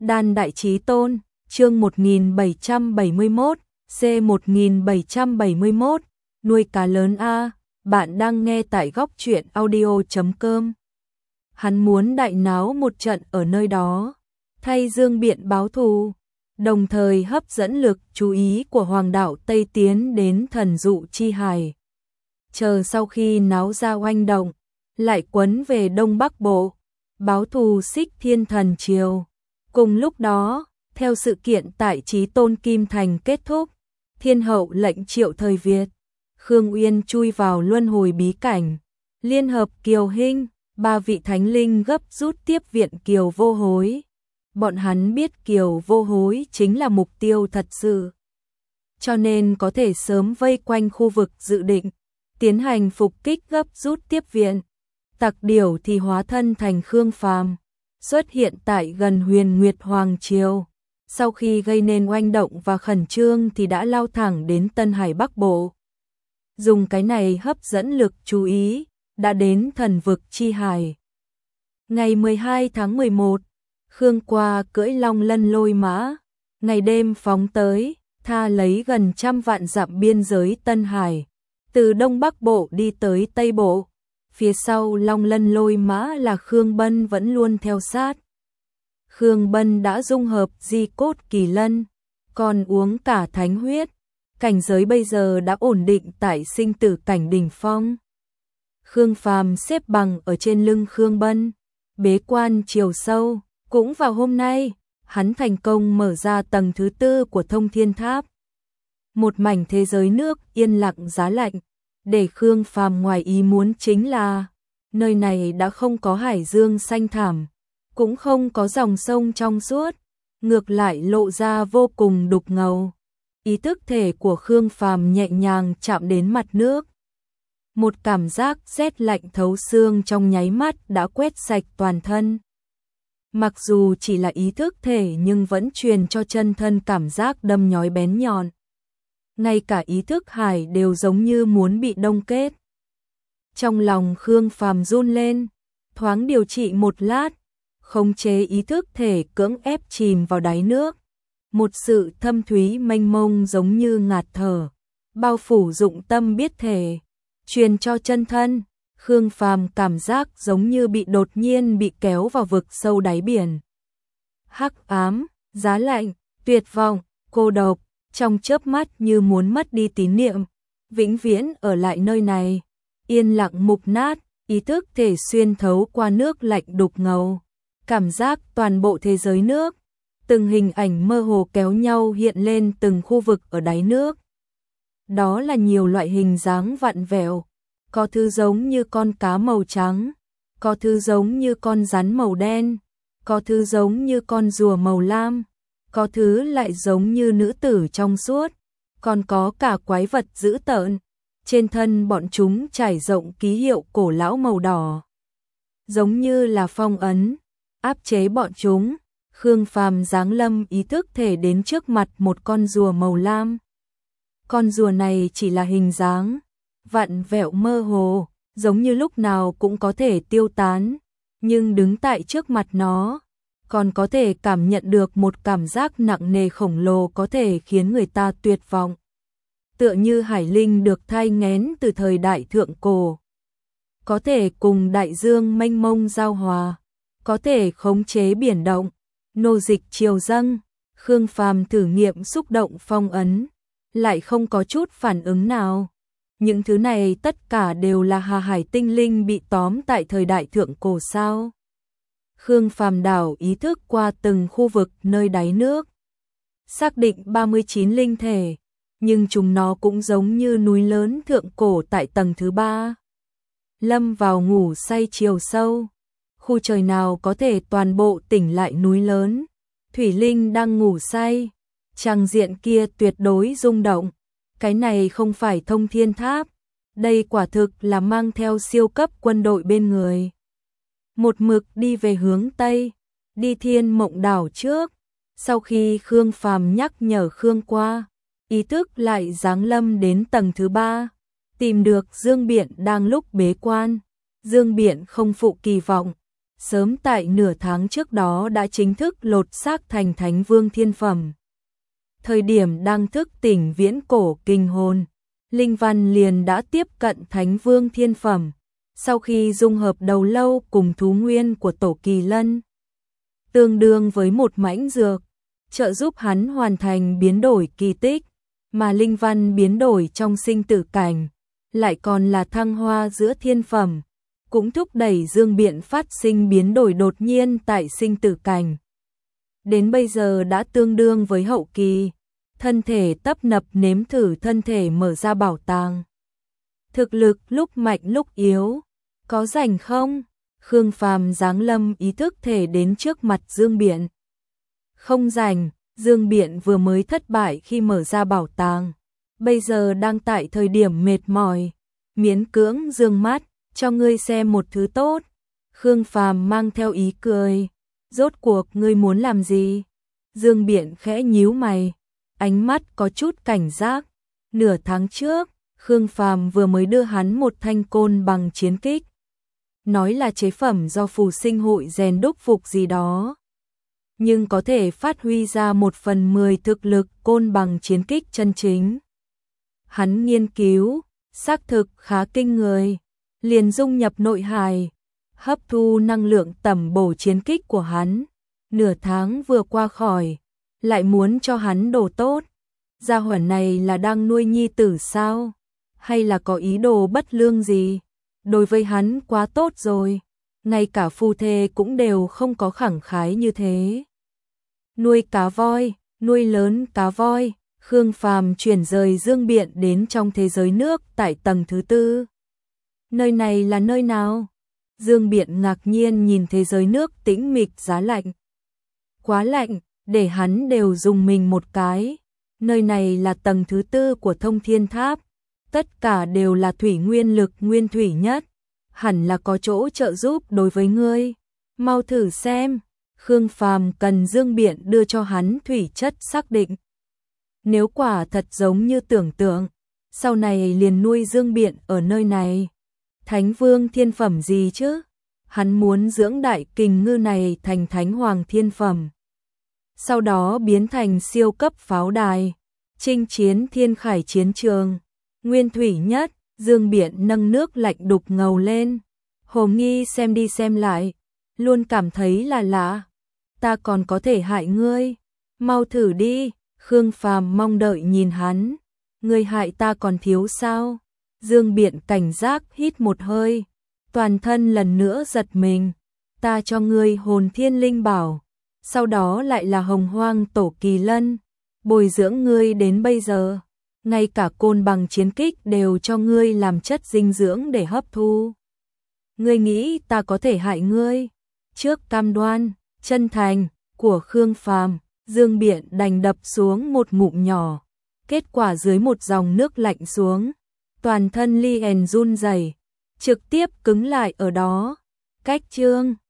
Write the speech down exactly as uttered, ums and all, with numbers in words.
Đan Đại Chí Tôn, chương một nghìn bảy trăm bảy mươi mốt, C một nghìn bảy trăm bảy mươi mốt, nuôi cá lớn a, bạn đang nghe tại góc truyện audio chấm com. Hắn muốn đại náo một trận ở nơi đó, thay Dương Biện báo thù, đồng thời hấp dẫn lực chú ý của Hoàng đạo Tây tiến đến Thần Dụ Chi Hải. Chờ sau khi náo ra oanh động, lại quấn về Đông Bắc Bộ, báo thù Xích Thiên Thần Triều. Cùng lúc đó, theo sự kiện tại Chí Tôn Kim Thành kết thúc, Thiên Hậu lệnh triệu thời Việt, Khương Uyên chui vào luân hồi bí cảnh, liên hợp Kiều Hinh, ba vị thánh linh gấp rút tiếp viện Kiều Vô Hối. Bọn hắn biết Kiều Vô Hối chính là mục tiêu thật sự, cho nên có thể sớm vây quanh khu vực dự định, tiến hành phục kích gấp rút tiếp viện. Tặc điểu thì hóa thân thành Khương Phàm, xuất hiện tại gần Huyền Nguyệt Hoàng Triều. Sau khi gây nên oanh động và khẩn trương thì đã lao thẳng đến Tân Hải Bắc Bộ. Dùng cái này hấp dẫn lực chú ý, đã đến Thần Vực Chi Hải. Ngày mười hai tháng mười một, Khương Qua cưỡi long lân lôi mã, ngày đêm phóng tới, tha lấy gần trăm vạn dặm biên giới Tân Hải, từ Đông Bắc Bộ đi tới Tây Bộ. Phía sau long lân lôi mã là Khương Bân vẫn luôn theo sát. Khương Bân đã dung hợp di cốt kỳ lân, còn uống cả thánh huyết, cảnh giới bây giờ đã ổn định tại sinh tử cảnh đỉnh phong. Khương Phàm xếp bằng ở trên lưng Khương Bân, bế quan chiều sâu, cũng vào hôm nay, hắn thành công mở ra tầng thứ tư của Thông Thiên Tháp. Một mảnh thế giới nước yên lặng giá lạnh, để Khương Phàm ngoài ý muốn chính là, nơi này đã không có hải dương xanh thẳm, cũng không có dòng sông trong suốt, ngược lại lộ ra vô cùng đục ngầu. Ý thức thể của Khương Phàm nhẹ nhàng chạm đến mặt nước. Một cảm giác rét lạnh thấu xương trong nháy mắt đã quét sạch toàn thân. Mặc dù chỉ là ý thức thể nhưng vẫn truyền cho chân thân cảm giác đâm nhói bén nhọn. Ngay cả ý thức hải đều giống như muốn bị đông kết. Trong lòng Khương Phàm run lên, thoáng điều trị một lát, khống chế ý thức thể cưỡng ép chìm vào đáy nước. Một sự thâm thúy mênh mông giống như ngạt thở, bao phủ dụng tâm biết thể, truyền cho chân thân. Khương Phàm cảm giác giống như bị đột nhiên bị kéo vào vực sâu đáy biển. Hắc ám, giá lạnh, tuyệt vọng, cô độc, trong chớp mắt như muốn mất đi tín niệm, vĩnh viễn ở lại nơi này, yên lặng mục nát, ý thức thể xuyên thấu qua nước lạnh đục ngầu, cảm giác toàn bộ thế giới nước, từng hình ảnh mơ hồ kéo nhau hiện lên từng khu vực ở đáy nước. Đó là nhiều loại hình dáng vặn vẹo, có thứ giống như con cá màu trắng, có thứ giống như con rắn màu đen, có thứ giống như con rùa màu lam, có thứ lại giống như nữ tử trong suốt, còn có cả quái vật dữ tợn. Trên thân bọn chúng trải rộng ký hiệu cổ lão màu đỏ, giống như là phong ấn, áp chế bọn chúng. Khương Phàm giáng lâm ý thức thể đến trước mặt một con rùa màu lam. Con rùa này chỉ là hình dáng, vặn vẹo mơ hồ, giống như lúc nào cũng có thể tiêu tán, nhưng đứng tại trước mặt nó, còn có thể cảm nhận được một cảm giác nặng nề khổng lồ có thể khiến người ta tuyệt vọng. Tựa như hải linh được thai nghén từ thời đại thượng cổ, có thể cùng đại dương mênh mông giao hòa, có thể khống chế biển động, nô dịch triều dâng. Khương Phàm thử nghiệm xúc động phong ấn, lại không có chút phản ứng nào. Những thứ này tất cả đều là hà hải tinh linh bị tóm tại thời đại thượng cổ sao? Khương Phàm đảo ý thức qua từng khu vực nơi đáy nước, xác định ba mươi chín linh thể, nhưng chúng nó cũng giống như núi lớn thượng cổ tại tầng thứ ba. Lâm vào ngủ say chiều sâu, khu trời nào có thể toàn bộ tỉnh lại núi lớn, thủy linh đang ngủ say, tràng diện kia tuyệt đối rung động. Cái này không phải Thông Thiên Tháp, đây quả thực là mang theo siêu cấp quân đội bên người. Một mực đi về hướng Tây, đi Thiên Mộng Đảo trước. Sau khi Khương Phàm nhắc nhở Khương Qua, ý thức lại giáng lâm đến tầng thứ ba, tìm được Dương Biện đang lúc bế quan. Dương Biện không phụ kỳ vọng, sớm tại nửa tháng trước đó đã chính thức lột xác thành Thánh Vương Thiên Phẩm. Thời điểm đang thức tỉnh viễn cổ kinh hồn, Linh Văn liền đã tiếp cận Thánh Vương Thiên Phẩm, sau khi dung hợp đầu lâu cùng thú nguyên của Tổ Kỳ Lân, tương đương với một mãnh dược, trợ giúp hắn hoàn thành biến đổi kỳ tích, mà Linh Văn biến đổi trong sinh tử cảnh, lại còn là thăng hoa giữa thiên phẩm, cũng thúc đẩy Dương Biện phát sinh biến đổi đột nhiên tại sinh tử cảnh. Đến bây giờ đã tương đương với hậu kỳ, thân thể tấp nập nếm thử thân thể mở ra bảo tàng. Thực lực lúc mạnh lúc yếu, có rảnh không? Khương Phàm giáng lâm ý thức thể đến trước mặt Dương Biện. Không rảnh, Dương Biện vừa mới thất bại khi mở ra bảo tàng, bây giờ đang tại thời điểm mệt mỏi, miễn cưỡng dương mắt, cho ngươi xem một thứ tốt. Khương Phàm mang theo ý cười, rốt cuộc ngươi muốn làm gì? Dương Biện khẽ nhíu mày, ánh mắt có chút cảnh giác. Nửa tháng trước, Khương Phàm vừa mới đưa hắn một thanh côn bằng chiến kích, nói là chế phẩm do phù sinh hội rèn đúc phục gì đó, nhưng có thể phát huy ra một phần mười thực lực côn bằng chiến kích chân chính. Hắn nghiên cứu, xác thực khá kinh người, liền dung nhập nội hài, hấp thu năng lượng tẩm bổ chiến kích của hắn. Nửa tháng vừa qua khỏi, lại muốn cho hắn đồ tốt. Gia hỏa này là đang nuôi nhi tử sao? Hay là có ý đồ bất lương gì? Đối với hắn quá tốt rồi, ngay cả phu thê cũng đều không có khẳng khái như thế. Nuôi cá voi, nuôi lớn cá voi. Khương Phàm chuyển rời Dương Biện đến trong thế giới nước tại tầng thứ tư. Nơi này là nơi nào? Dương Biện ngạc nhiên nhìn thế giới nước tĩnh mịch giá lạnh. Quá lạnh, để hắn đều dùng mình một cái. Nơi này là tầng thứ tư của Thông Thiên Tháp. Tất cả đều là thủy nguyên lực nguyên thủy nhất. Hẳn là có chỗ trợ giúp đối với ngươi. Mau thử xem. Khương Phàm cần Dương Biện đưa cho hắn thủy chất xác định. Nếu quả thật giống như tưởng tượng, sau này liền nuôi Dương Biện ở nơi này. Thánh Vương Thiên Phẩm gì chứ? Hắn muốn dưỡng đại kình ngư này thành Thánh Hoàng Thiên Phẩm, sau đó biến thành siêu cấp pháo đài, chinh chiến thiên khải chiến trường. Nguyên thủy nhất, Dương Biện nâng nước lạnh đục ngầu lên. Hồ Nghi xem đi xem lại, luôn cảm thấy là lạ. Ta còn có thể hại ngươi, mau thử đi. Khương Phàm mong đợi nhìn hắn. Ngươi hại ta còn thiếu sao? Dương Biện cảnh giác hít một hơi, toàn thân lần nữa giật mình. Ta cho ngươi hồn thiên linh bảo, sau đó lại là hồng hoang tổ kỳ lân, bồi dưỡng ngươi đến bây giờ, ngay cả côn bằng chiến kích đều cho ngươi làm chất dinh dưỡng để hấp thu. Ngươi nghĩ ta có thể hại ngươi? Trước cam đoan, chân thành của Khương Phàm, Dương Biện đành đập xuống một ngụm nhỏ, kết quả dưới một dòng nước lạnh xuống, toàn thân liền run rẩy, trực tiếp cứng lại ở đó. Cách chương